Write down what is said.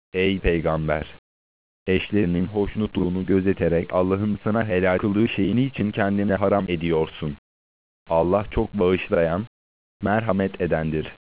Ey Peygamber! Eşlerinin hoşnutluğunu gözeterek Allah'ın sana helal kıldığı şeyi niçin kendine haram ediyorsun? Allah çok bağışlayan, merhamet edendir.